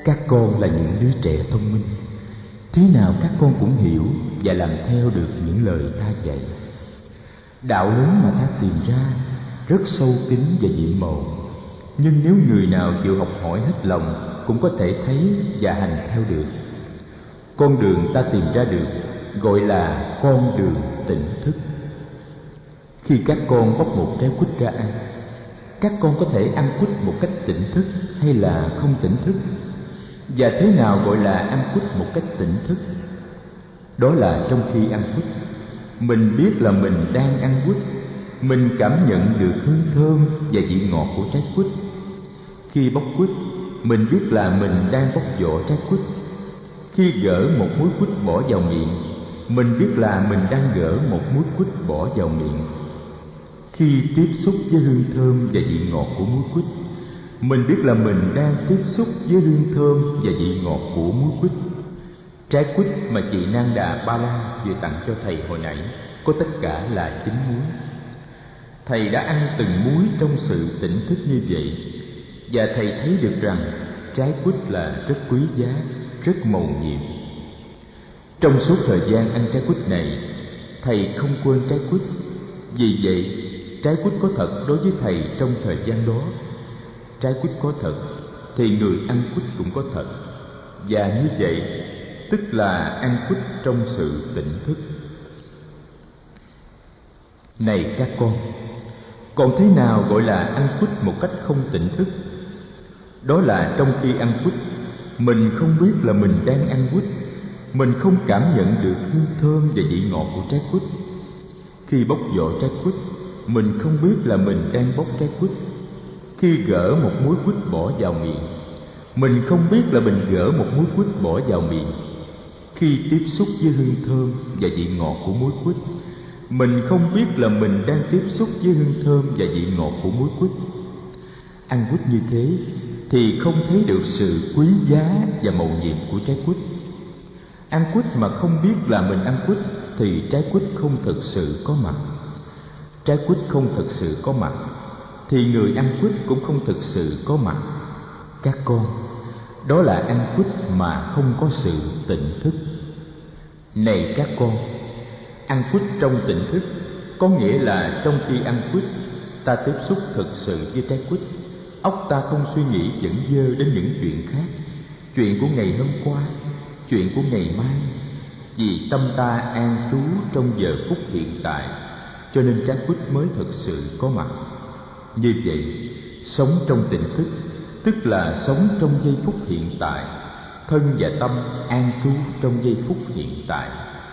Các con là những đứa trẻ thông minh, thế nào các con cũng hiểu và làm theo được những lời ta dạy. Đạo lớn mà ta tìm ra rất sâu kín và nhiệm màu, nhưng nếu người nào chịu học hỏi hết lòng cũng có thể thấy và hành theo được. Con đường ta tìm ra được gọi là con đường tỉnh thức. Khi các con bóc một trái quýt ra ăn, các con có thể ăn quýt một cách tỉnh thức hay là không tỉnh thức. Và thế nào gọi là ăn quýt một cách tỉnh thức? Đó là trong khi ăn quýt, mình biết là mình đang ăn quýt, mình cảm nhận được hương thơm và vị ngọt của trái quýt. Khi bóc quýt, mình biết là mình đang bóc vỏ trái quýt. Khi gỡ một múi quýt bỏ vào miệng, mình biết là mình đang gỡ một múi quýt bỏ vào miệng. Khi tiếp xúc với hương thơm và vị ngọt của múi quýt, mình biết là mình đang tiếp xúc với hương thơm và vị ngọt của múi quýt. Trái quýt mà chị Nang Đà Ba La vừa tặng cho thầy hồi nãy có tất cả là 9 múi. Thầy đã ăn từng múi trong sự tỉnh thức như vậy, và thầy thấy được rằng trái quýt là rất quý giá, rất mầu nhiệm. Trong suốt thời gian ăn trái quýt này, thầy không quên trái quýt. Vì vậy, trái quýt có thật đối với thầy trong thời gian đó. Trái quýt có thật thì người ăn quýt cũng có thật. Và như vậy, tức là ăn quýt trong sự tỉnh thức. Này các con, còn thế nào gọi là ăn quýt một cách không tỉnh thức? Đó là trong khi ăn quýt, mình không biết là mình đang ăn quýt, mình không cảm nhận được hương thơm và vị ngọt của trái quýt. Khi bóc vỏ trái quýt, mình không biết là mình đang bóc trái quýt. Khi gỡ một múi quýt bỏ vào miệng, mình không biết là mình gỡ một múi quýt bỏ vào miệng. Khi tiếp xúc với hương thơm và vị ngọt của múi quýt, mình không biết là mình đang tiếp xúc với hương thơm và vị ngọt của múi quýt. Ăn quýt như thế thì không thấy được sự quý giá và mầu nhiệm của trái quýt. Ăn quýt mà không biết là mình ăn quýt thì trái quýt không thực sự có mặt. Trái quýt không thực sự có mặt thì người ăn quýt cũng không thực sự có mặt. Các con, đó là ăn quýt mà không có sự tỉnh thức. Này các con, ăn quýt trong tỉnh thức có nghĩa là trong khi ăn quýt, ta tiếp xúc thực sự với trái quýt. Óc ta không suy nghĩ dẫn dơ đến những chuyện khác, chuyện của ngày hôm qua, chuyện của ngày mai. Vì tâm ta an trú trong giờ phút hiện tại, cho nên trái quýt mới thực sự có mặt. Như vậy, sống trong tỉnh thức tức là sống trong giây phút hiện tại, thân và tâm an trú trong giây phút hiện tại.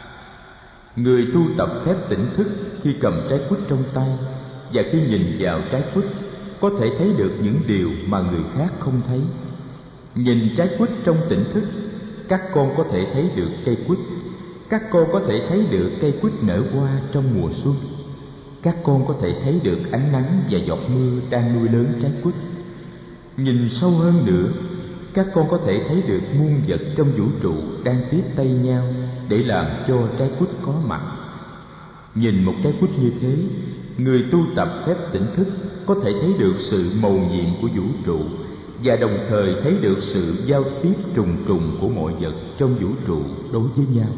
Người tu tập phép tỉnh thức khi cầm trái quýt trong tay và khi nhìn vào trái quýt có thể thấy được những điều mà người khác không thấy. Nhìn trái quýt trong tỉnh thức, các con có thể thấy được cây quýt. Các con có thể thấy được cây quýt nở hoa trong mùa xuân. Các con có thể thấy được ánh nắng và giọt mưa đang nuôi lớn trái quýt. Nhìn sâu hơn nữa, các con có thể thấy được muôn vật trong vũ trụ đang tiếp tay nhau để làm cho trái quýt có mặt. Nhìn một trái quýt như thế, người tu tập phép tỉnh thức có thể thấy được sự mầu nhiệm của vũ trụ và đồng thời thấy được sự giao tiếp trùng trùng của mọi vật trong vũ trụ đối với nhau.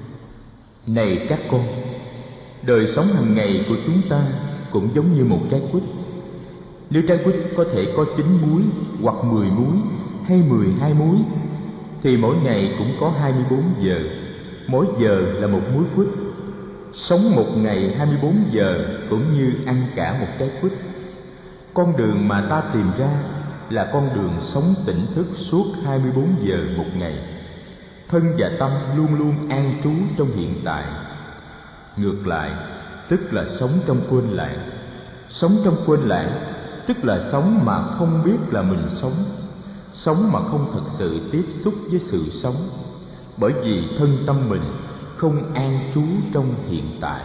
Này các con, đời sống hàng ngày của chúng ta cũng giống như một trái quýt. Nếu trái quýt có thể có 9 múi hoặc 10 múi hay 12 múi thì mỗi ngày cũng có 24 giờ. Mỗi giờ là một múi quýt. Sống một ngày 24 giờ cũng như ăn cả một trái quýt. Con đường mà ta tìm ra là con đường sống tỉnh thức suốt 24 giờ một ngày. Thân và tâm luôn luôn an trú trong hiện tại. Ngược lại, tức là sống trong quên lãng. Sống trong quên lãng tức là sống mà không biết là mình sống, sống mà không thật sự tiếp xúc với sự sống, bởi vì thân tâm mình không an trú trong hiện tại.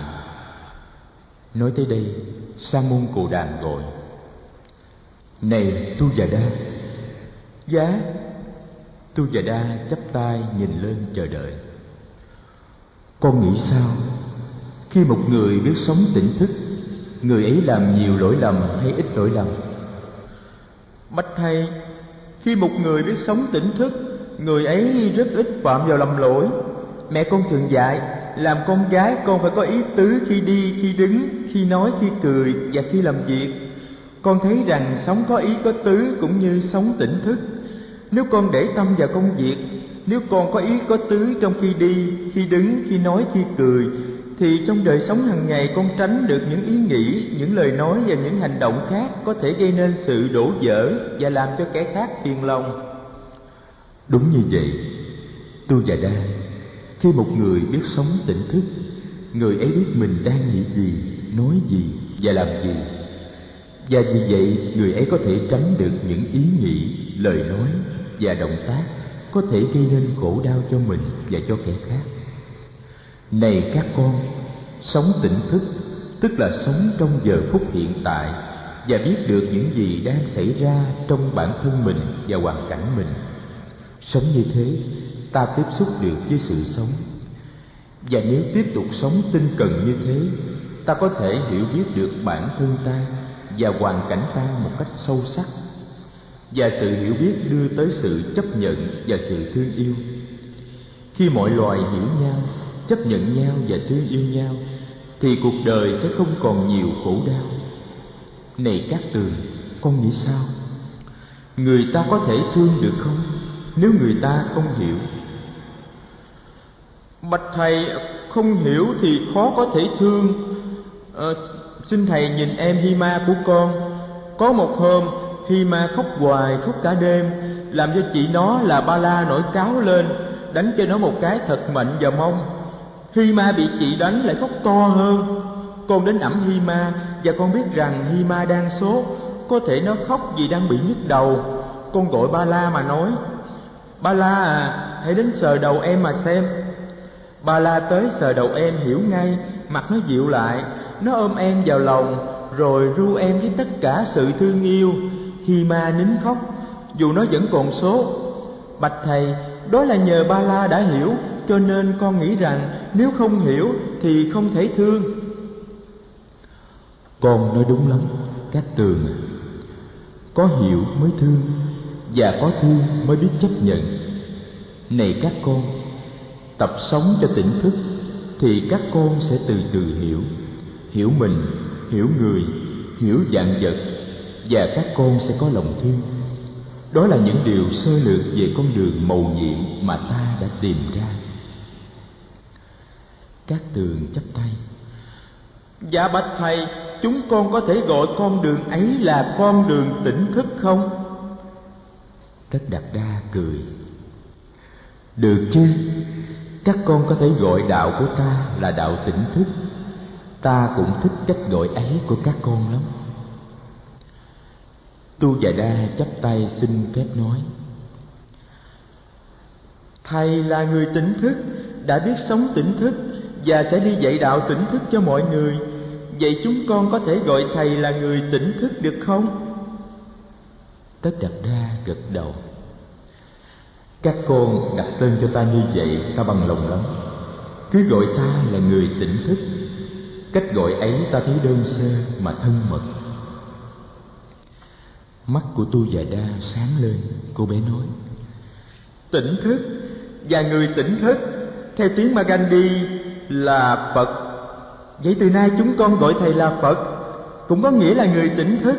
Nói tới đây, Sa môn Cồ Đàm gọi: Này Tu Già Đa! Giá! Tu Già Đa chắp tay nhìn lên chờ đợi. Con nghĩ sao? Khi một người biết sống tỉnh thức, người ấy làm nhiều lỗi lầm hay ít lỗi lầm? Bạch thầy, Khi một người biết sống tỉnh thức, người ấy rất ít phạm vào lầm lỗi. Mẹ con thường dạy, làm con gái con phải có ý tứ khi đi, khi đứng, khi nói, khi cười và khi làm việc. Con thấy rằng sống có ý có tứ cũng như sống tỉnh thức. Nếu con để tâm vào công việc, nếu con có ý có tứ trong khi đi, khi đứng, khi nói, khi cười, thì trong đời sống hàng ngày con tránh được những ý nghĩ, những lời nói và những hành động khác có thể gây nên sự đổ vỡ và làm cho kẻ khác phiền lòng. Đúng như vậy, Tu Già Đa, khi một người biết sống tỉnh thức, người ấy biết mình đang nghĩ gì, nói gì và làm gì. Và vì vậy, người ấy có thể tránh được những ý nghĩ, lời nói và động tác có thể gây nên khổ đau cho mình và cho kẻ khác. Này các con, sống tỉnh thức tức là sống trong giờ phút hiện tại và biết được những gì đang xảy ra trong bản thân mình và hoàn cảnh mình. Sống như thế, ta tiếp xúc được với sự sống. Và nếu tiếp tục sống tinh cần như thế, ta có thể hiểu biết được bản thân ta và hoàn cảnh ta một cách sâu sắc. Và sự hiểu biết đưa tới sự chấp nhận và sự thương yêu. Khi mọi loài hiểu nhau, chấp nhận nhau và thương yêu nhau, thì cuộc đời sẽ không còn nhiều khổ đau. Này Cát Tường, con nghĩ sao? Người ta có thể thương được không nếu người ta không hiểu? Bạch thầy, không hiểu thì khó có thể thương. Xin thầy nhìn em Hima của con. Có một hôm Hima khóc hoài, khóc cả đêm, làm cho chị nó là Ba La nổi cáu lên, đánh cho nó một cái thật mạnh vào mông. Hima bị chị đánh lại khóc to hơn. Con đến ẵm Hima và con biết rằng Hima đang sốt, có thể nó khóc vì đang bị nhức đầu. Con gọi Ba La mà nói: Ba La à, hãy đến sờ đầu em mà xem. Ba La tới sờ đầu em, hiểu ngay, mặt nó dịu lại, nó ôm em vào lòng, rồi ru em với tất cả sự thương yêu. Hima nín khóc, dù nó vẫn còn sốt. Bạch thầy, đó là nhờ Ba La đã hiểu, cho nên con nghĩ rằng nếu không hiểu thì không thể thương. Con nói đúng lắm, Cát Tường à. Có hiểu mới thương, và có thương mới biết chấp nhận. Này các con, tập sống cho tỉnh thức, thì các con sẽ từ từ hiểu mình, hiểu người, hiểu vạn vật, và các con sẽ có lòng thương. Đó là những điều sơ lược về con đường mầu nhiệm mà ta đã tìm ra. Cát Tường chắp tay: Dạ bạch thầy, chúng con có thể gọi con đường ấy là con đường tỉnh thức không? Tất Đạt Đa cười: Được chứ, các con có thể gọi đạo của ta là đạo tỉnh thức. Ta cũng thích cách gọi ấy của các con lắm. Tu Già Đa chắp tay xin phép nói: Thầy là người tỉnh thức, đã biết sống tỉnh thức và sẽ đi dạy đạo tỉnh thức cho mọi người. Vậy chúng con có thể gọi thầy là người tỉnh thức được không? Tất Đạt Đa gật đầu: Các con đặt tên cho ta như vậy, ta bằng lòng lắm. Cứ gọi ta là người tỉnh thức. Cách gọi ấy ta thấy đơn sơ mà thân mật. Mắt của Tu Già Đa sáng lên, cô bé nói: Tỉnh thức và người tỉnh thức, theo tiếng Magandhi là Phật. Vậy từ nay chúng con gọi thầy là Phật, cũng có nghĩa là người tỉnh thức.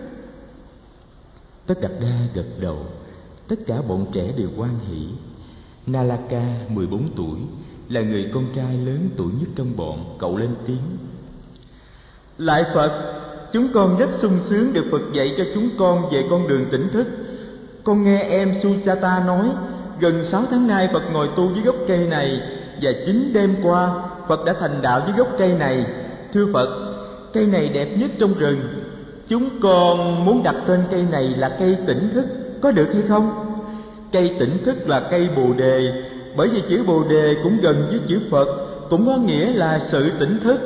Tất Đạt Đa gật đầu. Tất cả bọn trẻ đều hoan hỉ. Nalaka 14 tuổi là người con trai lớn tuổi nhất trong bọn, cậu lên tiếng: Lại Phật, chúng con rất sung sướng được Phật dạy cho chúng con về con đường tỉnh thức. Con nghe em Sujata nói, gần 6 tháng nay Phật ngồi tu dưới gốc cây này, và chính đêm qua Phật đã thành đạo dưới gốc cây này. Thưa Phật, cây này đẹp nhất trong rừng. Chúng con muốn đặt tên cây này là cây tỉnh thức, có được hay không? Cây tỉnh thức là cây Bồ Đề, bởi vì chữ Bồ Đề cũng gần với chữ Phật, cũng có nghĩa là sự tỉnh thức.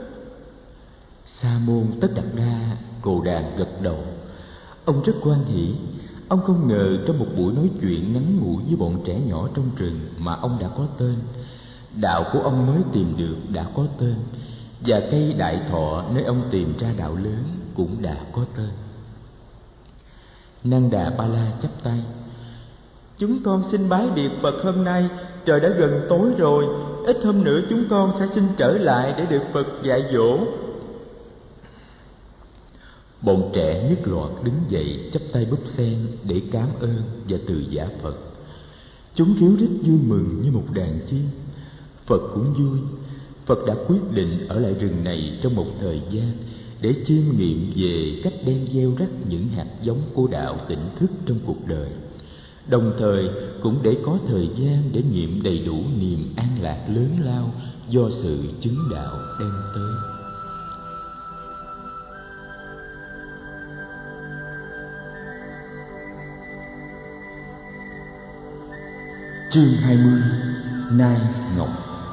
Sa môn Tất Đạt Đa cồ đàn gật đầu. Ông rất hoan hỉ. Ông không ngờ trong một buổi nói chuyện ngắn ngủi với bọn trẻ nhỏ trong rừng mà ông đã có tên. Đạo của ông mới tìm được đã có tên, và cây Đại Thọ nơi ông tìm ra đạo lớn cũng đã có tên. Nanda Ba La chắp tay: Chúng con xin bái biệt Phật hôm nay, trời đã gần tối rồi, ít hôm nữa chúng con sẽ xin trở lại để được Phật dạy dỗ. Bọn trẻ nhất loạt đứng dậy chắp tay búp sen để cảm ơn và từ giả Phật. Chúng ríu rít vui mừng như một đàn chim. Phật cũng vui. Phật đã quyết định ở lại rừng này trong một thời gian để chiêm nghiệm về cách đem gieo rắc những hạt giống của đạo tỉnh thức trong cuộc đời, đồng thời cũng để có thời gian để nghiệm đầy đủ niềm an lạc lớn lao do sự chứng đạo đem tới. Chương 20. Nai Ngọc.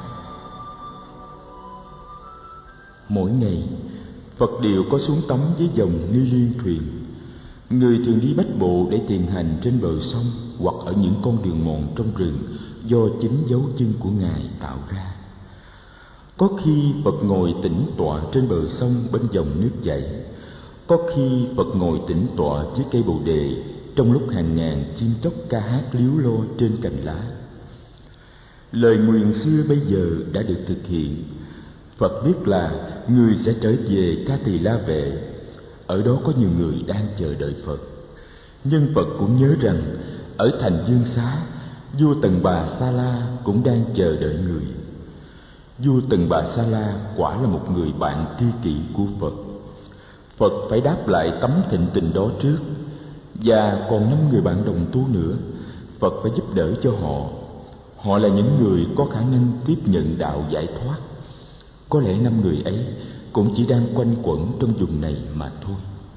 Mỗi ngày, Phật đều có xuống tắm với dòng Ni Liên thuyền. Người thường đi bách bộ để thiền hành trên bờ sông hoặc ở những con đường mòn trong rừng do chính dấu chân của Ngài tạo ra. Có khi Phật ngồi tĩnh tọa trên bờ sông bên dòng nước chảy. Có khi Phật ngồi tĩnh tọa dưới cây bồ đề trong lúc hàng ngàn chim chóc ca hát líu lo trên cành lá. Lời nguyền xưa bây giờ đã được thực hiện. Phật biết là người sẽ trở về Ca Tỳ La Vệ. Ở đó có nhiều người đang chờ đợi Phật. Nhưng Phật cũng nhớ rằng ở thành Dương Xá, vua Tần Bà Sa La cũng đang chờ đợi người. Vua Tần Bà Sa La quả là một người bạn tri kỷ của Phật. Phật phải đáp lại tấm thịnh tình đó trước. Và còn 5 người bạn đồng tu nữa, Phật phải giúp đỡ cho họ. Họ là những người có khả năng tiếp nhận đạo giải thoát. Có lẽ 5 người ấy cũng chỉ đang quanh quẩn trong vùng này mà thôi.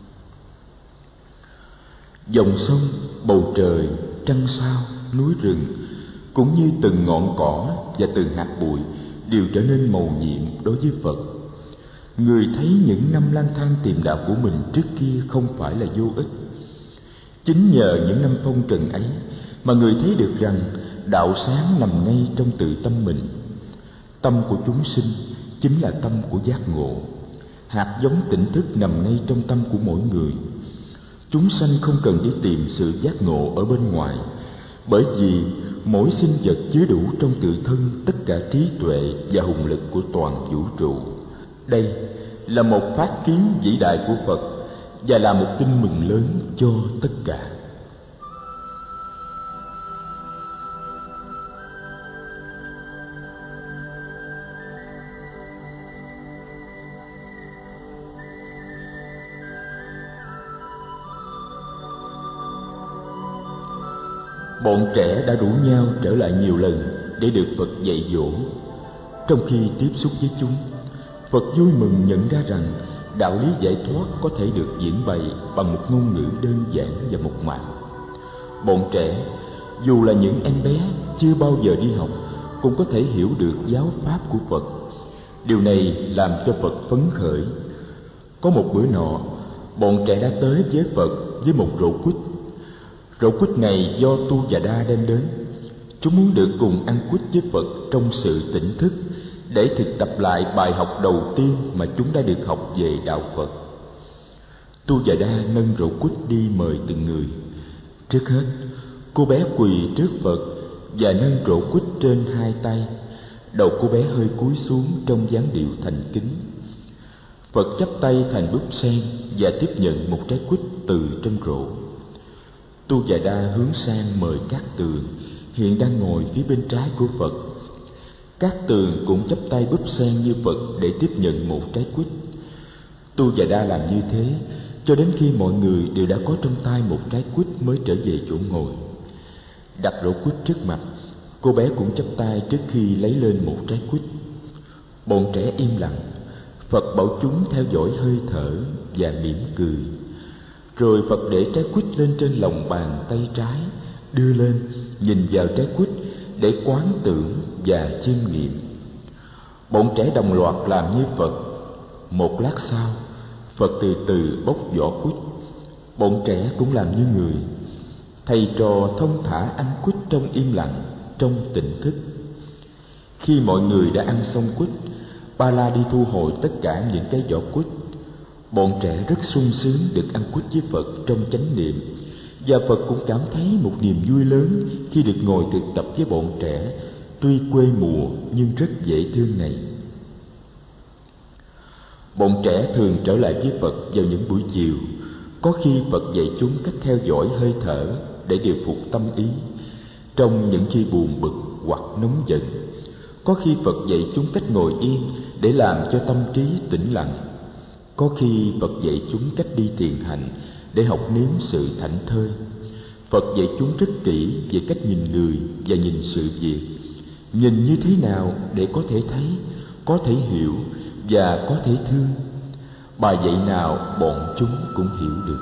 Dòng sông, bầu trời, trăng sao, núi rừng, cũng như từng ngọn cỏ và từng hạt bụi đều trở nên màu nhiệm đối với Phật. Người thấy những năm lang thang tìm đạo của mình trước kia không phải là vô ích. Chính nhờ những năm phong trần ấy mà người thấy được rằng đạo sáng nằm ngay trong tự tâm mình. Tâm của chúng sinh chính là tâm của giác ngộ. Hạt giống tỉnh thức nằm ngay trong tâm của mỗi người. Chúng sanh không cần đi tìm sự giác ngộ ở bên ngoài, bởi vì mỗi sinh vật chứa đủ trong tự thân tất cả trí tuệ và hùng lực của toàn vũ trụ. Đây là một phát kiến vĩ đại của Phật và là một tin mừng lớn cho tất cả. Bọn trẻ đã rủ nhau trở lại nhiều lần để được Phật dạy dỗ. Trong khi tiếp xúc với chúng, Phật vui mừng nhận ra rằng đạo lý giải thoát có thể được diễn bày bằng một ngôn ngữ đơn giản và mộc mạc. Bọn trẻ, dù là những em bé chưa bao giờ đi học, cũng có thể hiểu được giáo pháp của Phật. Điều này làm cho Phật phấn khởi. Có một bữa nọ, bọn trẻ đã tới với Phật với một rổ quýt. Rổ quýt này do Tu Già Đa đem đến. Chúng muốn được cùng ăn quýt với Phật trong sự tỉnh thức, để thực tập lại bài học đầu tiên mà chúng đã được học về đạo Phật. Tu Già Đa nâng rổ quýt đi mời từng người. Trước hết, cô bé quỳ trước Phật và nâng rổ quýt trên 2 tay. Đầu cô bé hơi cúi xuống trong dáng điệu thành kính. Phật chắp tay thành búp sen và tiếp nhận một trái quýt từ trong rổ. Tu Già Đa hướng sang mời Cát Tường, hiện đang ngồi phía bên trái của Phật. Cát Tường cũng chắp tay búp sen như Phật để tiếp nhận một trái quýt. Tu Già Đa làm như thế cho đến khi mọi người đều đã có trong tay một trái quýt mới trở về chỗ ngồi. Đặt rổ quýt trước mặt, cô bé cũng chắp tay trước khi lấy lên một trái quýt. Bọn trẻ im lặng. Phật bảo chúng theo dõi hơi thở và mỉm cười. Rồi Phật để trái quýt lên trên lòng bàn tay trái, đưa lên, nhìn vào trái quýt để quán tưởng và chiêm nghiệm. Bọn trẻ đồng loạt làm như Phật. Một lát sau, Phật từ từ bóc vỏ quýt. Bọn trẻ cũng làm như người. Thầy trò thông thả ăn quýt trong im lặng, trong tỉnh thức. Khi mọi người đã ăn xong quýt, Ba La đi thu hồi tất cả những cái vỏ quýt. Bọn trẻ rất sung sướng được ăn quýt với Phật trong chánh niệm Và Phật cũng cảm thấy một niềm vui lớn khi được ngồi thực tập với bọn trẻ tuy quê mùa nhưng rất dễ thương này. Bọn trẻ thường trở lại với Phật vào những buổi chiều. Có khi Phật dạy chúng cách theo dõi hơi thở để điều phục tâm ý trong những khi buồn bực hoặc nóng giận. Có khi Phật dạy chúng cách ngồi yên để làm cho tâm trí tĩnh lặng. Có khi Phật dạy chúng cách đi thiền hành để học nếm sự thảnh thơi. Phật dạy chúng rất kỹ về cách nhìn người và nhìn sự việc. Nhìn như thế nào để có thể thấy, có thể hiểu và có thể thương. Bài dạy nào bọn chúng cũng hiểu được.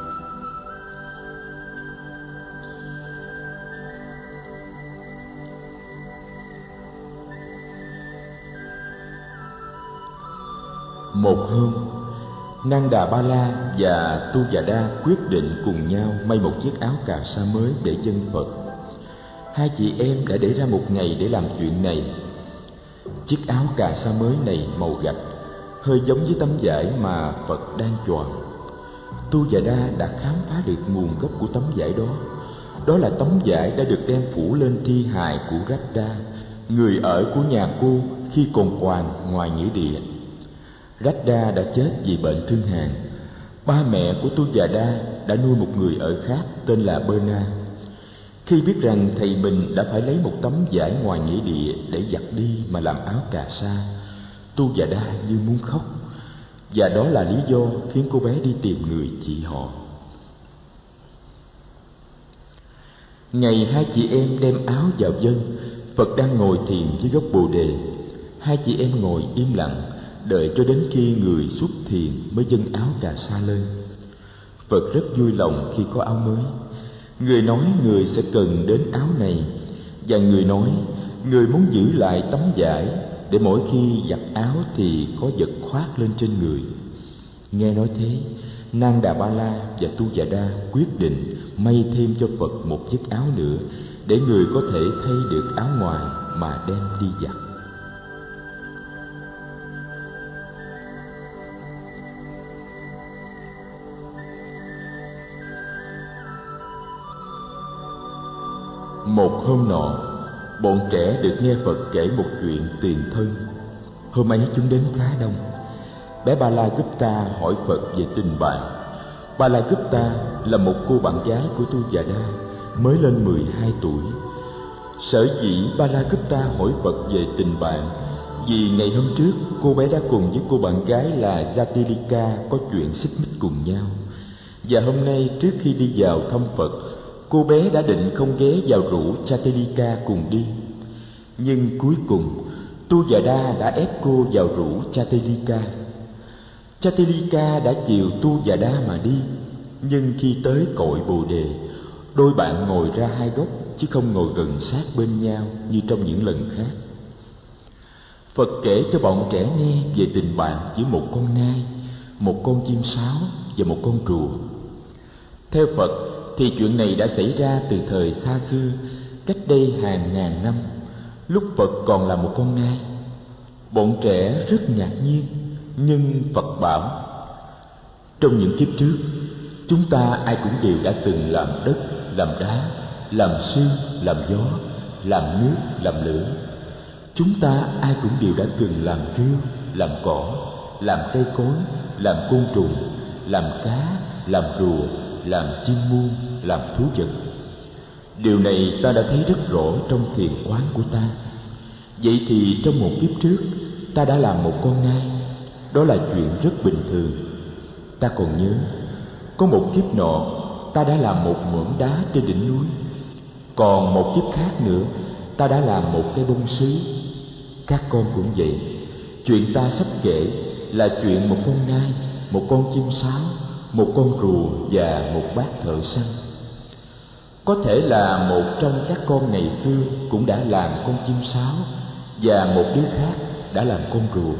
Một hôm, Nanda Ba La và Tu Già Đa quyết định cùng nhau may một chiếc áo cà sa mới để dâng Phật. Hai chị em đã để ra một ngày để làm chuyện này. Chiếc áo cà sa mới này màu gạch, hơi giống với tấm vải mà Phật đang choàng. Tu Già Đa đã khám phá được nguồn gốc của tấm vải đó. Đó là tấm vải đã được đem phủ lên thi hài của Radha, người ở của nhà cô khi còn hoàng ngoài nghĩa địa. Radha đã chết vì bệnh thương hàn. Ba mẹ của Tu Già Đa đã nuôi một người ở khác tên là Berna. Khi biết rằng thầy mình đã phải lấy một tấm vải ngoài nghĩa địa để giặt đi mà làm áo cà sa, Tu Già Đa như muốn khóc. Và đó là lý do khiến cô bé đi tìm người chị họ. Ngày hai chị em đem áo vào dâng, Phật đang ngồi thiền dưới gốc bồ đề. Hai chị em ngồi im lặng, đợi cho đến khi người xuất thiền mới dâng áo cà sa lên. Phật rất vui lòng khi có áo mới. Người nói người sẽ cần đến áo này, và người nói người muốn giữ lại tấm vải để mỗi khi giặt áo thì có vật khoác lên trên người. Nghe nói thế, Nanda Ba La và Tu Già Đa quyết định may thêm cho Phật một chiếc áo nữa để người có thể thay được áo ngoài mà đem đi giặt. Một hôm nọ, bọn trẻ được nghe Phật kể một chuyện tiền thân. Hôm ấy chúng đến khá đông. Bé Bala Gupta hỏi Phật về tình bạn. Bala Gupta là một cô bạn gái của Tu Già Đa, mới lên 12 tuổi. Sở dĩ Bala Gupta hỏi Phật về tình bạn vì ngày hôm trước cô bé đã cùng với cô bạn gái là Jatilika có chuyện xích mích cùng nhau. Và hôm nay trước khi đi vào thăm Phật, cô bé đã định không ghé vào rủ Jatilika cùng đi. Nhưng cuối cùng Tu Già Đa đã ép cô vào rủ Jatilika. Jatilika đã chiều Tu Già Đa mà đi. Nhưng khi tới cội bồ đề, đôi bạn ngồi ra hai góc chứ không ngồi gần sát bên nhau như trong những lần khác. Phật kể cho bọn trẻ nghe về tình bạn giữa một con nai, một con chim sáo và một con rùa. Theo Phật thì chuyện này đã xảy ra từ thời xa xưa, cách đây hàng ngàn năm, lúc Phật còn là một con nai. Bọn trẻ rất ngạc nhiên, nhưng Phật bảo: trong những kiếp trước, chúng ta ai cũng đều đã từng làm đất, làm đá, làm sương, làm gió, làm nước, làm lửa. Chúng ta ai cũng đều đã từng làm rêu, làm cỏ, làm cây cối, làm côn trùng, làm cá, làm rùa, làm chim muông, làm thú vật. Điều này ta đã thấy rất rõ trong thiền quán của ta. Vậy thì trong một kiếp trước, ta đã làm một con nai. Đó là chuyện rất bình thường. Ta còn nhớ, có một kiếp nọ, ta đã làm một mỏm đá trên đỉnh núi. Còn một kiếp khác nữa, ta đã làm một cái bông sứ. Các con cũng vậy. Chuyện ta sắp kể là chuyện một con nai, một con chim sáo, một con rùa và một bác thợ săn. Có thể là một trong các con ngày xưa cũng đã làm con chim sáo, và một đứa khác đã làm con rùa.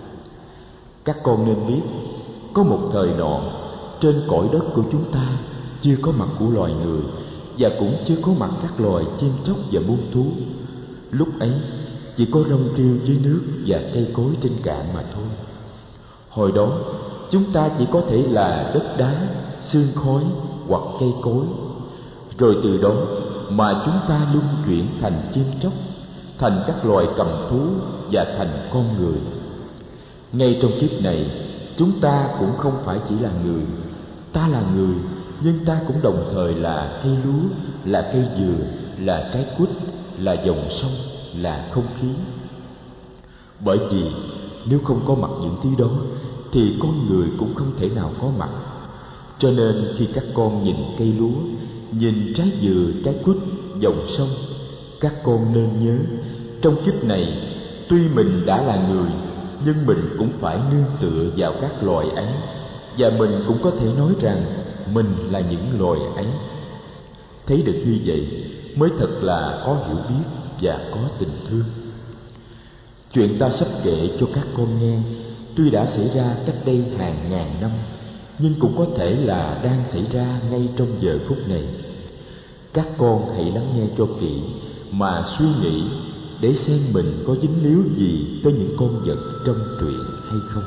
Các con nên biết, có một thời nọ, trên cõi đất của chúng ta chưa có mặt của loài người, và cũng chưa có mặt các loài chim chóc và muôn thú. Lúc ấy chỉ có rong rêu dưới nước và cây cối trên cạn mà thôi. Hồi đó chúng ta chỉ có thể là đất đá, sương khói hoặc cây cối rồi từ đó mà chúng ta luân chuyển thành chim chóc, thành các loài cầm thú và thành con người. Ngay trong kiếp này, chúng ta cũng không phải chỉ là người. Ta là người, nhưng ta cũng đồng thời là cây lúa, là cây dừa, là trái quýt, là dòng sông, là không khí. Bởi vì nếu không có mặt những thứ đó thì con người cũng không thể nào có mặt. Cho nên khi các con nhìn cây lúa, nhìn trái dừa, trái quýt, dòng sông, các con nên nhớ, trong kiếp này tuy mình đã là người, nhưng mình cũng phải nương tựa vào các loài ấy, và mình cũng có thể nói rằng mình là những loài ấy. Thấy được như vậy mới thật là có hiểu biết và có tình thương. Chuyện ta sắp kể cho các con nghe tuy đã xảy ra cách đây hàng ngàn năm, nhưng cũng có thể là đang xảy ra ngay trong giờ phút này. Các con hãy lắng nghe cho kỹ mà suy nghĩ để xem mình có dính líu gì tới những con vật trong truyện hay không.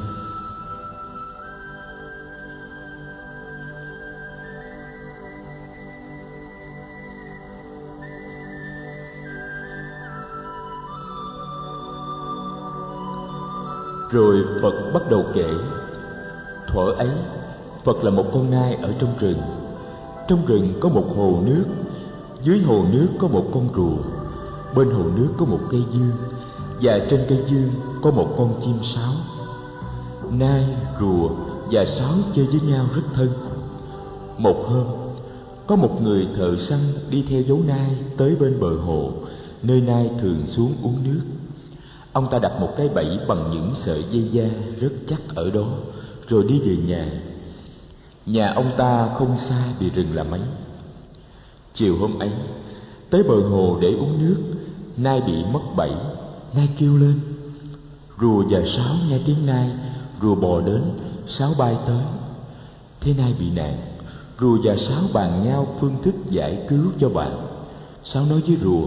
Rồi Phật bắt đầu kể. Thuở ấy, Phật là một con nai ở trong rừng. Trong rừng có một hồ nước, dưới hồ nước có một con rùa, bên hồ nước có một cây dương, và trên cây dương có một con chim sáo. Nai, rùa và sáo chơi với nhau rất thân. Một hôm, có một người thợ săn đi theo dấu nai tới bên bờ hồ, nơi nai thường xuống uống nước. Ông ta đặt một cái bẫy bằng những sợi dây da rất chắc ở đó, rồi đi về nhà. Nhà ông ta không xa vì rừng là mấy. Chiều hôm ấy, tới bờ hồ để uống nước, nai bị mất bẫy. Nai kêu lên. Rùa và sáo nghe tiếng nai, rùa bò đến, sáo bay tới. Thế nai bị nạn, rùa và sáo bàn nhau phương thức giải cứu cho bạn. Sáo nói với rùa: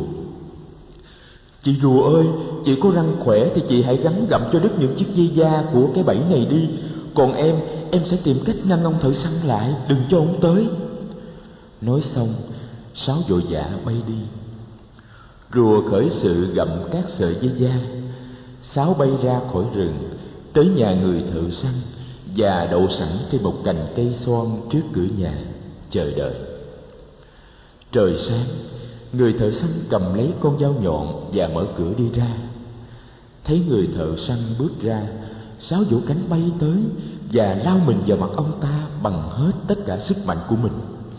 Chị rùa ơi, chị có răng khỏe thì chị hãy gắn gặm cho đứt những chiếc dây da của cái bẫy này đi. Còn em sẽ tìm cách ngăn ông thợ săn lại, đừng cho ông tới. Nói xong, sáo vội vã bay đi. Rùa khởi sự gặm các sợi dây da. Sáo bay ra khỏi rừng, tới nhà người thợ săn và đậu sẵn trên một cành cây xoan trước cửa nhà, chờ đợi. Trời sáng, người thợ săn cầm lấy con dao nhọn và mở cửa đi ra. Thấy người thợ săn bước ra, sáo vỗ cánh bay tới và lao mình vào mặt ông ta bằng hết tất cả sức mạnh của mình.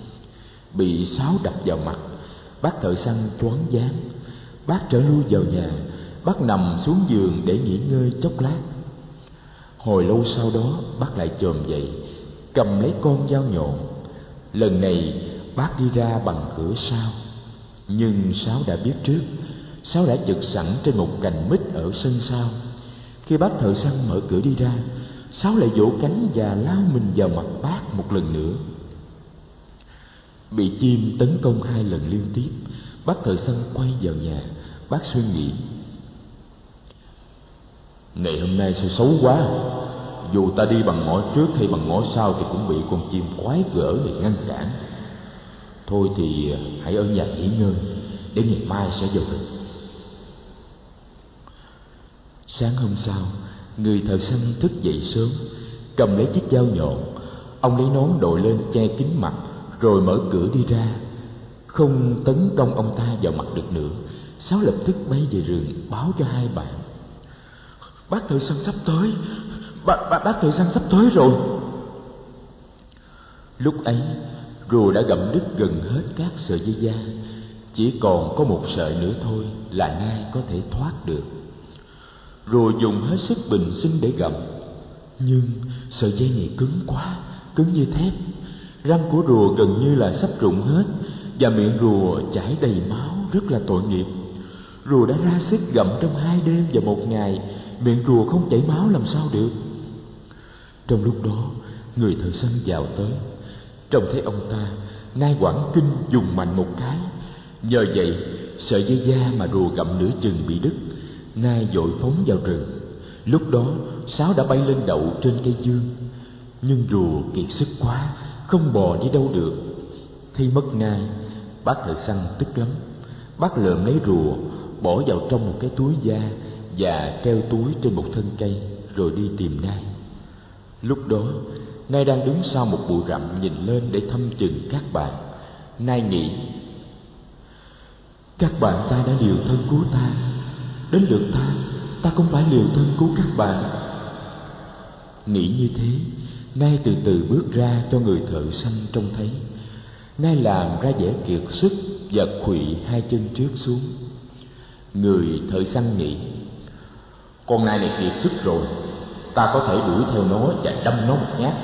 Bị sáo đập vào mặt, bác thợ săn choáng váng. Bác trở lui vào nhà, bác nằm xuống giường để nghỉ ngơi chốc lát. Hồi lâu sau đó, bác lại chồm dậy, cầm lấy con dao nhọn. Lần này bác đi ra bằng cửa sau. Nhưng sáo đã biết trước. Sáo đã chực sẵn trên một cành mít ở sân sau. Khi bác thợ săn mở cửa đi ra, sáo lại vỗ cánh và lao mình vào mặt bác một lần nữa. Bị chim tấn công 2 lần liên tiếp, bác thợ săn quay vào nhà. Bác suy nghĩ: Ngày hôm nay sao xấu quá. Dù ta đi bằng ngõ trước hay bằng ngõ sau thì cũng bị con chim quái gở này ngăn cản. Thôi thì hãy ở nhà nghỉ ngơi, để ngày mai sẽ vào rừng. Sáng hôm sau, người thợ săn thức dậy sớm, cầm lấy chiếc dao nhọn. Ông lấy nón đội lên che kín mặt, rồi mở cửa đi ra. Không tấn công ông ta vào mặt được nữa, sáo lập tức bay về rừng báo cho 2 bạn: Bác thợ săn sắp tới, bác thợ săn sắp tới rồi. Lúc ấy, rùa đã gặm đứt gần hết các sợi dây da. Chỉ còn có một sợi nữa thôi là nai có thể thoát được. Rùa dùng hết sức bình sinh để gặm, nhưng sợi dây này cứng quá, cứng như thép. Răng của rùa gần như là sắp rụng hết, và miệng rùa chảy đầy máu, rất là tội nghiệp. Rùa đã ra sức gặm trong 2 đêm và 1 ngày, miệng rùa không chảy máu làm sao được. Trong lúc đó, người thợ săn vào tới. Trông thấy ông ta, nai quảng kinh dùng mạnh một cái. Nhờ vậy, sợi dây da mà rùa gặm nửa chừng bị đứt. Nai vội phóng vào rừng. Lúc đó, sáo đã bay lên đậu trên cây dương. Nhưng rùa kiệt sức quá, không bò đi đâu được. Khi mất nai, Bác thợ săn tức lắm. Bác lượm lấy rùa, bỏ vào trong một cái túi da và treo túi trên một thân cây, rồi đi tìm Nai. Lúc đó, Nai đang đứng sau một bụi rậm nhìn lên để thăm chừng các bạn. Nai nghĩ: các bạn ta đã liều thân cứu ta, đến lượt ta cũng phải liều thân cứu các bạn. Nghĩ như thế, Nai từ từ bước ra cho người thợ săn trông thấy. Nai làm ra vẻ kiệt sức và khuỵu hai chân trước xuống. Người thợ săn nghĩ: con Nai này kiệt sức rồi, ta có thể đuổi theo nó và đâm nó một nhát.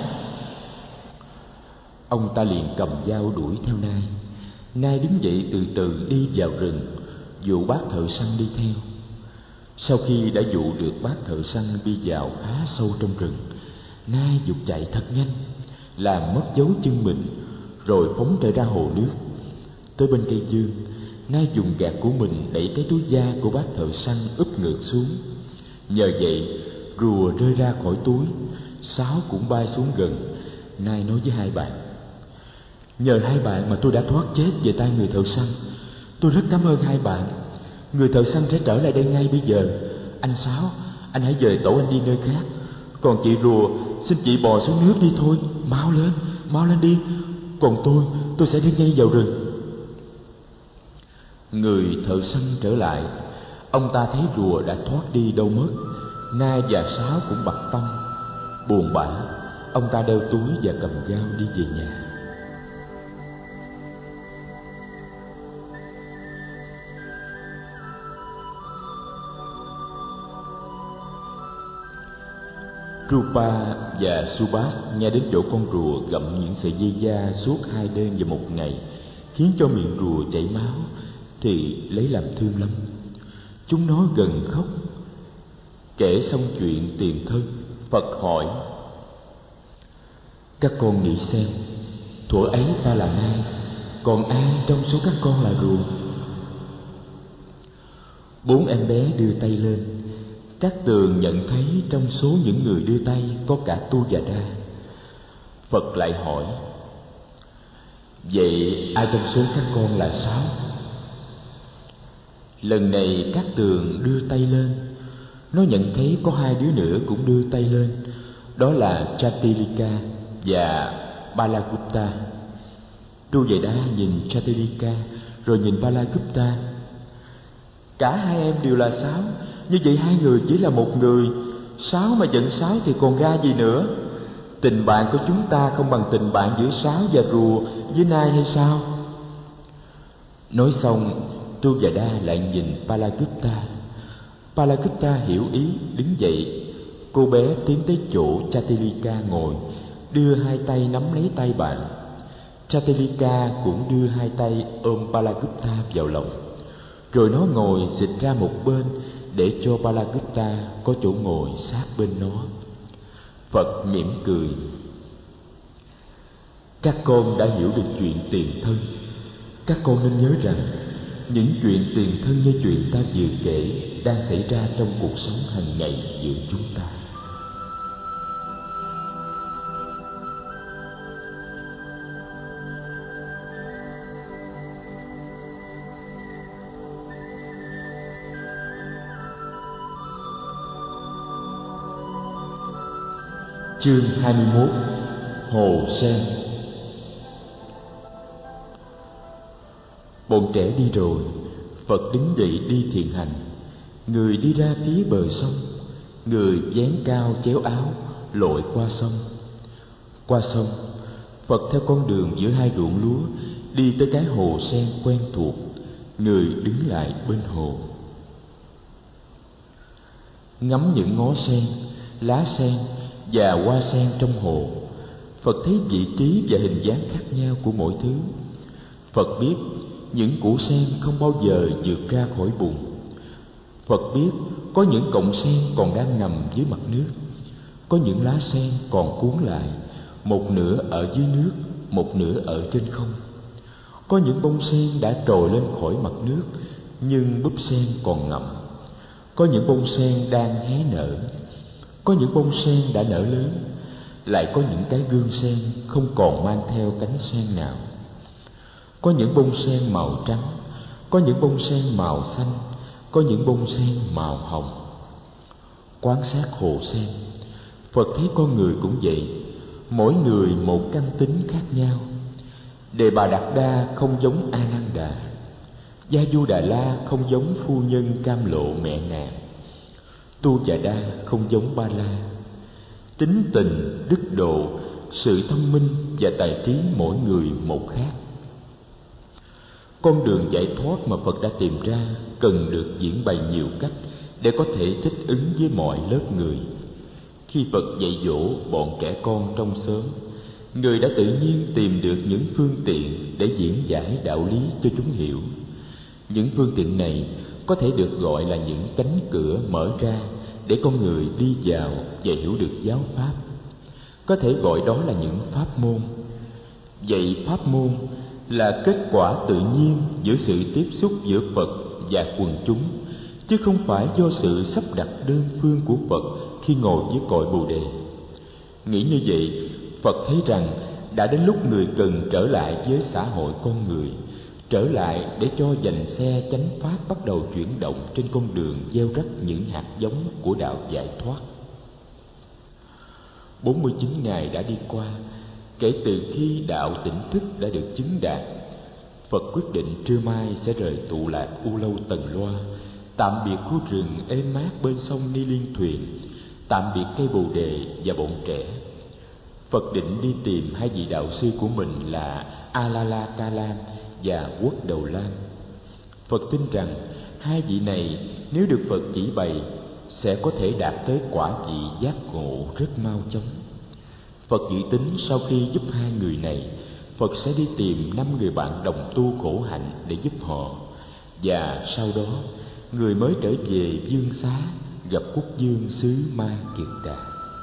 Ông ta liền cầm dao đuổi theo Nai. Nai đứng dậy từ từ đi vào rừng, dụ bác thợ săn đi theo. Sau khi đã dụ được bác thợ săn đi vào khá sâu trong rừng, Nai giục chạy thật nhanh, làm mất dấu chân mình, rồi phóng trở ra hồ nước. Tới bên cây dương, Nai dùng gạt của mình đẩy cái túi da của bác thợ săn úp ngược xuống. Nhờ vậy, rùa rơi ra khỏi túi, sáo cũng bay xuống gần. Nai nói với hai bạn: nhờ hai bạn mà tôi đã thoát chết về tay người thợ săn. Tôi rất cảm ơn hai bạn. Người thợ săn sẽ trở lại đây ngay bây giờ. Anh Sáo, anh hãy dời tổ anh đi nơi khác. Còn chị rùa, xin chị bò xuống nước đi thôi. Mau lên đi. Còn tôi sẽ đi ngay vào rừng. Người thợ săn trở lại. Ông ta thấy rùa đã thoát đi đâu mất. Nai và Sáo cũng bặt tâm. Buồn bã, ông ta đeo túi và cầm dao đi về nhà. Rupa và Subhas nghe đến chỗ con rùa gặm những sợi dây da suốt 2 đêm và 1 ngày, khiến cho miệng rùa chảy máu, thì lấy làm thương lắm. Chúng nó gần khóc. Kể xong chuyện tiền thân, Phật hỏi: các con nghĩ xem, thuở ấy ta là Nai, còn ai trong số các con là rùa? 4 em bé đưa tay lên. Các Tường nhận thấy trong số những người đưa tay có cả Tu và Đa. Phật lại hỏi: vậy ai trong số các con là Sáo? Lần này các Tường đưa tay lên. Nó nhận thấy có 2 đứa nữa cũng đưa tay lên. Đó là Chatilika và Balagupta. Tu và Đa nhìn Chatilika rồi nhìn Balagupta. Cả 2 em đều là Sáo. Như vậy 2 người chỉ là một người. Sáo mà giận Sáo thì còn ra gì nữa? Tình bạn của chúng ta không bằng tình bạn giữa Sáo và rùa với Nai hay sao? Nói xong, Tu và Đa lại nhìn Balagupta. Balagupta hiểu ý, đứng dậy. Cô bé tiến tới chỗ Chatilika ngồi, đưa 2 tay nắm lấy tay bạn. Chatilika cũng đưa 2 tay ôm Balagupta vào lòng. Rồi nó ngồi xịt ra một bên để cho Balagupta có chỗ ngồi sát bên nó. Phật mỉm cười: các con đã hiểu được chuyện tiền thân. Các con nên nhớ rằng những chuyện tiền thân như chuyện ta vừa kể đang xảy ra trong cuộc sống hàng ngày giữa chúng ta. Chương 21: Hồ Sen. Bọn trẻ đi rồi, Phật đứng dậy đi thiền hành. Người đi ra phía bờ sông, người vén cao chéo áo lội qua sông. Qua sông, Phật theo con đường giữa 2 ruộng lúa đi tới cái hồ sen quen thuộc. Người đứng lại bên hồ, ngắm những ngó sen, lá sen và hoa sen trong hồ. Phật thấy vị trí và hình dáng khác nhau của mỗi thứ. Phật biết những củ sen không bao giờ vượt ra khỏi bùn. Phật biết có những cọng sen còn đang nằm dưới mặt nước. Có những lá sen còn cuốn lại, một nửa ở dưới nước, một nửa ở trên không. Có những bông sen đã trồi lên khỏi mặt nước, nhưng búp sen còn ngậm. Có những bông sen đang hé nở. Có những bông sen đã nở lớn. Lại có những cái gương sen không còn mang theo cánh sen nào. Có những bông sen màu trắng, có những bông sen màu xanh, có những bông sen màu hồng. Quan sát hồ sen, Phật thấy con người cũng vậy, mỗi người một căn tính khác nhau. Đề Bà Đạt Đa không giống A Nan Đà, Gia Du Đà La không giống phu nhân Cam Lộ mẹ nàng, Tu Già Đa không giống Ba La. Tính tình, đức độ, sự thông minh và tài trí mỗi người một khác. Con đường giải thoát mà Phật đã tìm ra cần được diễn bày nhiều cách để có thể thích ứng với mọi lớp người. Khi Phật dạy dỗ bọn trẻ con trong xóm, người đã tự nhiên tìm được những phương tiện để diễn giải đạo lý cho chúng hiểu. Những phương tiện này có thể được gọi là những cánh cửa mở ra để con người đi vào và hiểu được giáo pháp. Có thể gọi đó là những pháp môn. Vậy pháp môn là kết quả tự nhiên giữa sự tiếp xúc giữa Phật và quần chúng, chứ không phải do sự sắp đặt đơn phương của Phật khi ngồi với cội Bồ Đề. Nghĩ như vậy, Phật thấy rằng đã đến lúc người cần trở lại với xã hội con người, trở lại để cho dành xe chánh pháp bắt đầu chuyển động trên con đường gieo rắc những hạt giống của đạo giải thoát. 49 ngày đã đi qua kể từ khi đạo tỉnh thức đã được chứng đạt. Phật quyết định trưa mai sẽ rời tụ lạc U Lâu Tần Loa, tạm biệt khu rừng êm mát bên sông Ni Liên Thuyền, tạm biệt cây Bồ Đề và bọn trẻ. Phật định đi tìm hai vị đạo sư của mình là Alala Ca Lam và Quốc Đầu Lam. Phật tin rằng hai vị này nếu được Phật chỉ bày sẽ có thể đạt tới quả vị giác ngộ rất mau chóng. Phật dự tính sau khi giúp hai người này, Phật sẽ đi tìm 5 người bạn đồng tu khổ hạnh để giúp họ, và sau đó người mới trở về Dương Xá gặp Quốc vương xứ Ma Kiệt Đà.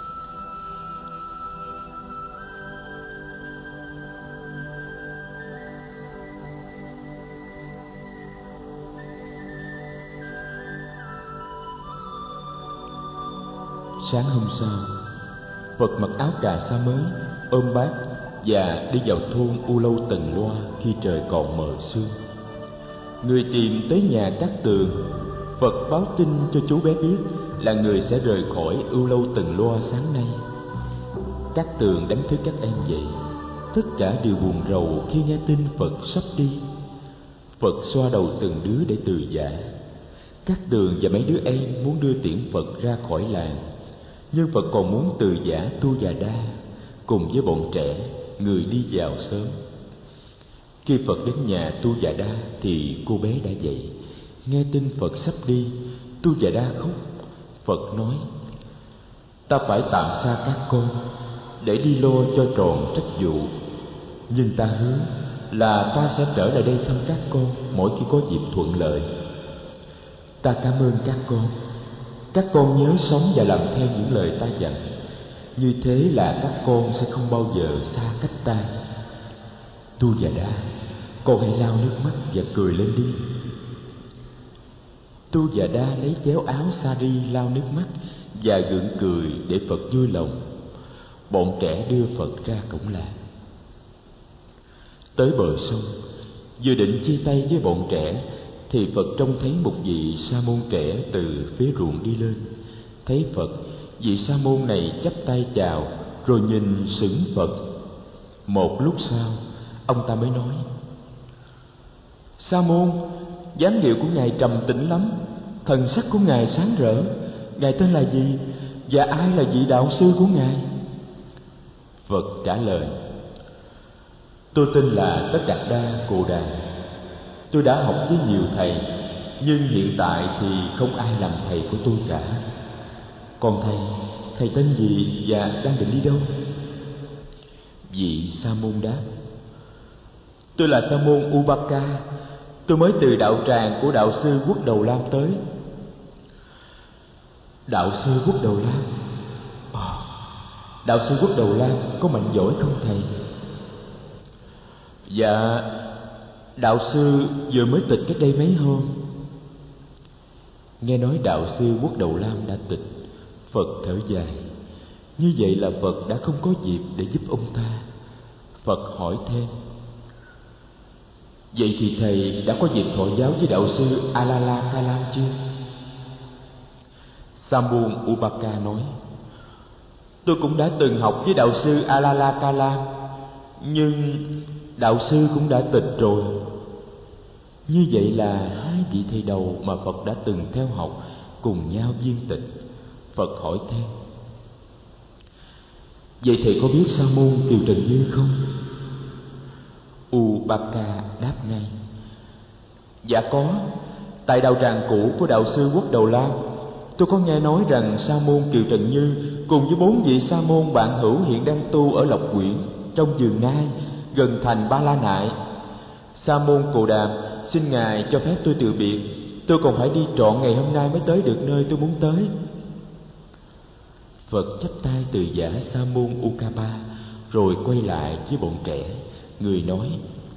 Sáng hôm sau, Phật mặc áo cà sa mới, ôm bát và đi vào thôn U Lâu Tần Loa khi trời còn mờ sương. Người tìm tới nhà Cát Tường. Phật báo tin cho chú bé biết là người sẽ rời khỏi U Lâu Tần Loa sáng nay. Cát Tường đánh thức các em dậy. Tất cả đều buồn rầu khi nghe tin Phật sắp đi. Phật xoa đầu từng đứa để từ giả. Cát Tường và mấy đứa em muốn đưa tiễn Phật ra khỏi làng, nhưng Phật còn muốn từ giả Tu Già Đa cùng với bọn trẻ, người đi vào sớm. Khi Phật đến nhà Tu Già Đa thì cô bé đã dậy. Nghe tin Phật sắp đi, Tu Già Đa khóc. Phật nói: ta phải tạm xa các con để đi lo cho tròn trách vụ, nhưng ta hứa là ta sẽ trở lại đây thăm các con mỗi khi có dịp thuận lợi. Ta cảm ơn các con. Các con nhớ sống và làm theo những lời ta dặn. Như thế là các con sẽ không bao giờ xa cách ta. Tu Già Đa, con hãy lau nước mắt và cười lên đi. Tu Già Đa lấy chéo áo sari lau nước mắt và gượng cười để Phật vui lòng. Bọn trẻ đưa Phật ra cổng làng. Tới bờ sông, vừa định chia tay với bọn trẻ thì Phật trông thấy một vị sa môn trẻ từ phía ruộng đi lên. Thấy Phật, vị sa môn này chắp tay chào rồi nhìn sững Phật. Một lúc sau, ông ta mới nói: Sa môn, dáng điệu của ngài trầm tĩnh lắm, thần sắc của ngài sáng rỡ. Ngài tên là gì và ai là vị đạo sư của ngài? Phật trả lời: tôi tên là Tất Đạt Đa Cồ Đà. Tôi đã học với nhiều thầy, nhưng hiện tại thì không ai làm thầy của tôi cả. Còn thầy tên gì và đang định đi đâu? Vị sa môn đáp: tôi là sa môn Ubaka. Tôi mới từ đạo tràng của đạo sư Quốc Đầu Lam tới. Đạo sư Quốc Đầu Lam? Đạo sư Quốc Đầu Lam có mạnh giỏi không thầy? Dạ, đạo sư vừa mới tịch cách đây mấy hôm. Nghe nói đạo sư Quốc Đầu Lam đã tịch, Phật thở dài. Như vậy là Phật đã không có dịp để giúp ông ta. Phật hỏi thêm: Vậy thì thầy đã có dịp thọ giáo với đạo sư Alalakalam chưa? Sa môn Upaka nói: tôi cũng đã từng học với đạo sư Alalakalam, nhưng đạo sư cũng đã tịch rồi. Như vậy là hai vị thầy đầu mà Phật đã từng theo học cùng nhau viên tịch. Phật hỏi thêm: vậy thầy có biết Sa môn Kiều Trần Như không? Upaka đáp ngay: dạ có. Tại đạo tràng cũ của đạo sư Quốc Đầu Lam, tôi có nghe nói rằng Sa môn Kiều Trần Như cùng với 4 vị sa môn bạn hữu hiện đang tu ở Lộc Quyển trong vườn Nai gần thành Ba La Nại. Sa môn Cồ Đàm xin ngài cho phép tôi từ biệt, tôi còn phải đi trọn ngày hôm nay mới tới được nơi tôi muốn tới. Phật chắp tay từ giả Sa môn Ukapa rồi quay lại với bọn trẻ. Người nói: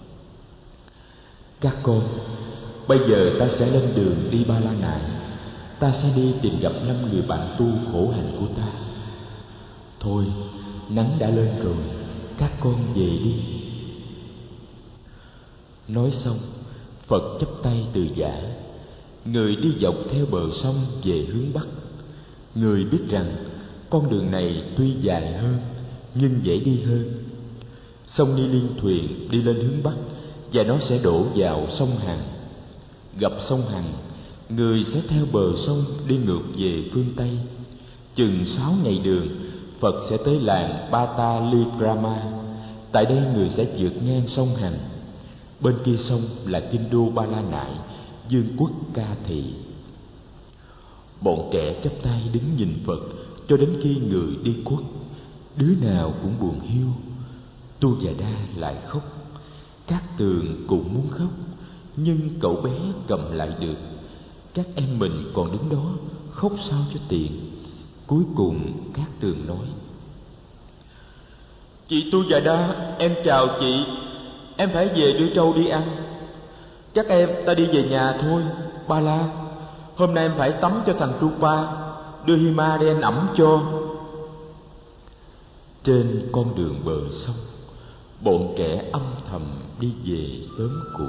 các con, bây giờ ta sẽ lên đường đi Ba La Nại. Ta sẽ đi tìm gặp 5 người bạn tu khổ hạnh của ta. Thôi, nắng đã lên rồi, các con về đi. Nói xong, Phật chắp tay từ giả. Người đi dọc theo bờ sông về hướng Bắc. Người biết rằng con đường này tuy dài hơn nhưng dễ đi hơn. Sông Ni Liên thuyền đi lên hướng Bắc và nó sẽ đổ vào sông Hằng. Gặp sông Hằng, người sẽ theo bờ sông đi ngược về phương Tây. Chừng 6 ngày đường, Phật sẽ tới làng Patalibrama. Tại đây người sẽ vượt ngang sông Hằng. Bên kia sông là kinh đô Ba La Nại, vương quốc Ca Thị. Bọn trẻ chắp tay đứng nhìn Phật cho đến khi người đi khuất. Đứa nào cũng buồn hiu. Tu Già Đa lại khóc. Cát Tường cũng muốn khóc, nhưng cậu bé cầm lại được. Các em mình còn đứng đó, khóc sao cho tiện. Cuối cùng Cát Tường nói: chị Tu Già Đa, em chào chị. Em phải về đưa trâu đi ăn. Chắc em ta đi về nhà thôi. Ba La, hôm nay em phải tắm cho thằng Trupa, đưa Hima đen ẩm cho. Trên con đường bờ sông, bọn trẻ âm thầm đi về xóm cũ.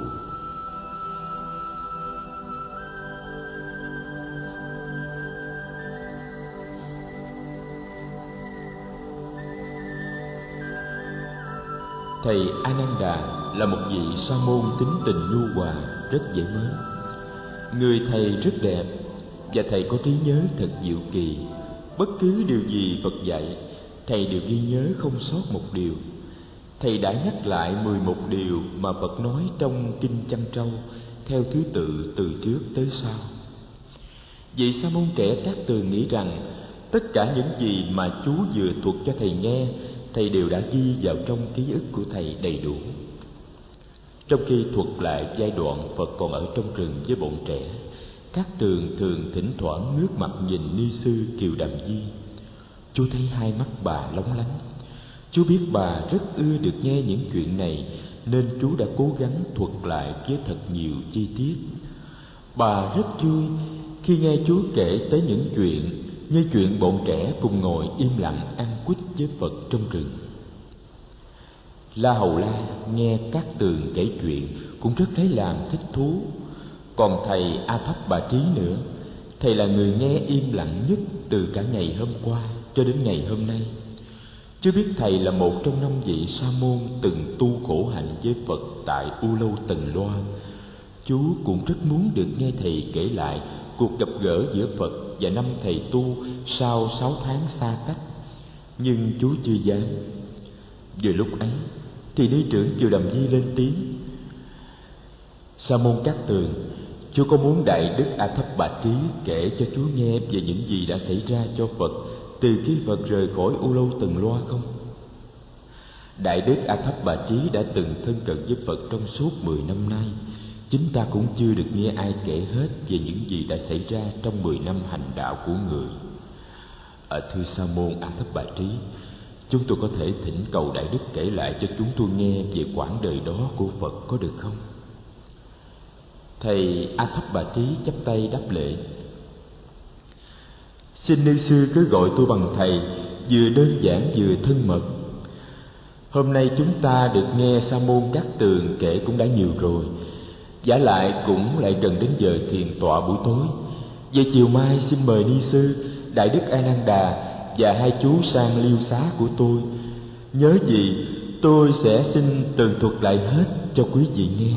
Thầy Ananda là một vị sa môn tính tình nhu hòa, rất dễ mến. Người thầy rất đẹp và thầy có trí nhớ thật diệu kỳ. Bất cứ điều gì Phật dạy, thầy đều ghi nhớ không sót một điều. Thầy đã nhắc lại 11 điều mà Phật nói trong Kinh Chăn Trâu theo thứ tự từ trước tới sau. Vị sa môn trẻ Cát Tường nghĩ rằng tất cả những gì mà chú vừa thuật cho thầy nghe, thầy đều đã ghi vào trong ký ức của thầy đầy đủ. Trong khi thuật lại giai đoạn Phật còn ở trong rừng với bọn trẻ, Cát Tường thường thỉnh thoảng ngước mặt nhìn ni sư Kiều Đàm Di. Chú thấy hai mắt bà lóng lánh. Chú biết bà rất ưa được nghe những chuyện này, nên chú đã cố gắng thuật lại với thật nhiều chi tiết. Bà rất vui khi nghe chú kể tới những chuyện như chuyện bọn trẻ cùng ngồi im lặng ăn quýt với Phật trong rừng. La Hầu La nghe Cát Tường kể chuyện cũng rất lấy làm thích thú. Còn thầy A Thấp Bà Trí nữa, thầy là người nghe im lặng nhất từ cả ngày hôm qua cho đến ngày hôm nay. Chứ biết thầy là một trong 5 vị sa môn từng tu khổ hạnh với Phật tại U Lâu Tần Loa. Chú cũng rất muốn được nghe thầy kể lại cuộc gặp gỡ giữa Phật và 5 thầy tu sau 6 tháng xa cách, nhưng chú chưa dám. Vừa lúc ấy thì ni trưởng Kiều Đàm Di lên tiếng: Sa môn Cát Tường, chú có muốn Đại Đức A Thấp Bà Trí kể cho chú nghe về những gì đã xảy ra cho Phật từ khi Phật rời khỏi U Lâu Tần Loa không? Đại Đức A Thấp Bà Trí đã từng thân cận với Phật trong suốt 10 năm nay. Chúng ta cũng chưa được nghe ai kể hết về những gì đã xảy ra trong 10 năm hành đạo của người. Thưa Sa môn A Thấp Bà Trí, chúng tôi có thể thỉnh cầu Đại Đức kể lại cho chúng tôi nghe về quãng đời đó của Phật có được không? Thầy A Thấp Bà Trí chắp tay đáp lễ: Xin ni sư cứ gọi tôi bằng thầy, vừa đơn giản vừa thân mật. Hôm nay chúng ta được nghe Sa môn Cát Tường kể cũng đã nhiều rồi. Vả lại cũng lại gần đến giờ thiền tọa buổi tối. Vậy chiều mai xin mời ni sư, Đại đức A Nan Đà và hai chú sang liêu xá của tôi. Nhớ gì tôi sẽ xin tường thuật lại hết cho quý vị nghe.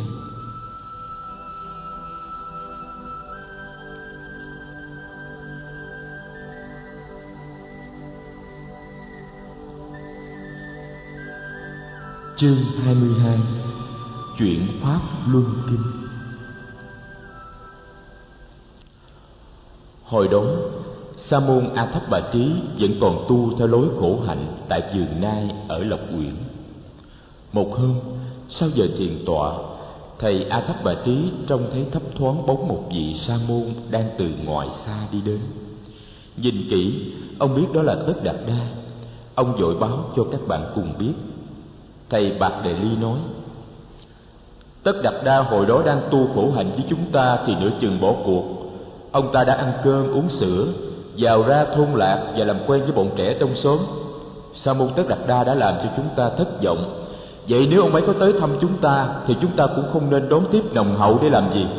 Chương 22. Chuyện Pháp Luân Kinh. Hồi đó, Sa môn A Thấp Bà Trí vẫn còn tu theo lối khổ hạnh tại vườn Nai ở Lộc Uyển. Một hôm, sau giờ thiền tọa, thầy A Thấp Bà Trí trông thấy thấp thoáng bóng một vị sa môn đang từ ngoài xa đi đến. Nhìn kỹ, ông biết đó là Tất Đạt Đa. Ông vội báo cho các bạn cùng biết. Thầy Bạc Đề Ly nói: Tất Đạt Đa hồi đó đang tu khổ hạnh với chúng ta thì nửa chừng bỏ cuộc. Ông ta đã ăn cơm uống sữa, vào ra thôn lạc và làm quen với bọn trẻ trong xóm. Sa môn Tất Đạt Đa đã làm cho chúng ta thất vọng. Vậy nếu ông ấy có tới thăm chúng ta thì chúng ta cũng không nên đón tiếp nồng hậu để làm gì.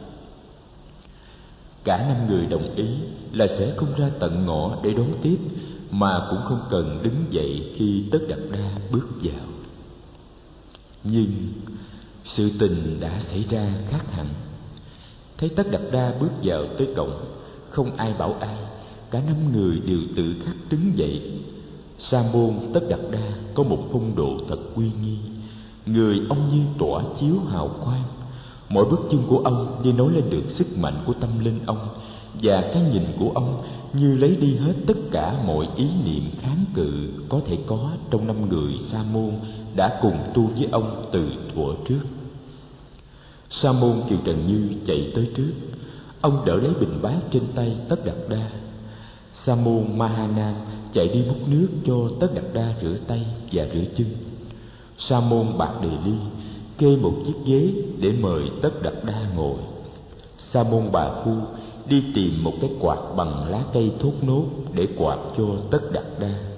Cả 5 người đồng ý là sẽ không ra tận ngõ để đón tiếp, mà cũng không cần đứng dậy khi Tất Đạt Đa bước vào. Nhưng sự tình đã xảy ra khác hẳn. Thấy Tất Đạt Đa bước vào tới cổng, không ai bảo ai, cả 5 người đều tự khắc đứng dậy. Sa môn Tất Đạt Đa có một phong độ thật uy nghi, người ông như tỏa chiếu hào quang. Mỗi bước chân của ông như nói lên được sức mạnh của tâm linh ông, và cái nhìn của ông như lấy đi hết tất cả mọi ý niệm kháng cự có thể có trong 5 người sa môn đã cùng tu với ông từ thuở trước. Sa môn Kiều Trần Như chạy tới trước, ông đỡ lấy bình bát trên tay Tất Đạt Đa. Sa môn Ma Ha Nam chạy đi múc nước cho Tất Đạt Đa rửa tay và rửa chân. Sa môn Bạc Đề Ly kê một chiếc ghế để mời Tất Đạt Đa ngồi. Sa môn Bà Phu đi tìm một cái quạt bằng lá cây thốt nốt để quạt cho Tất Đạt Đa.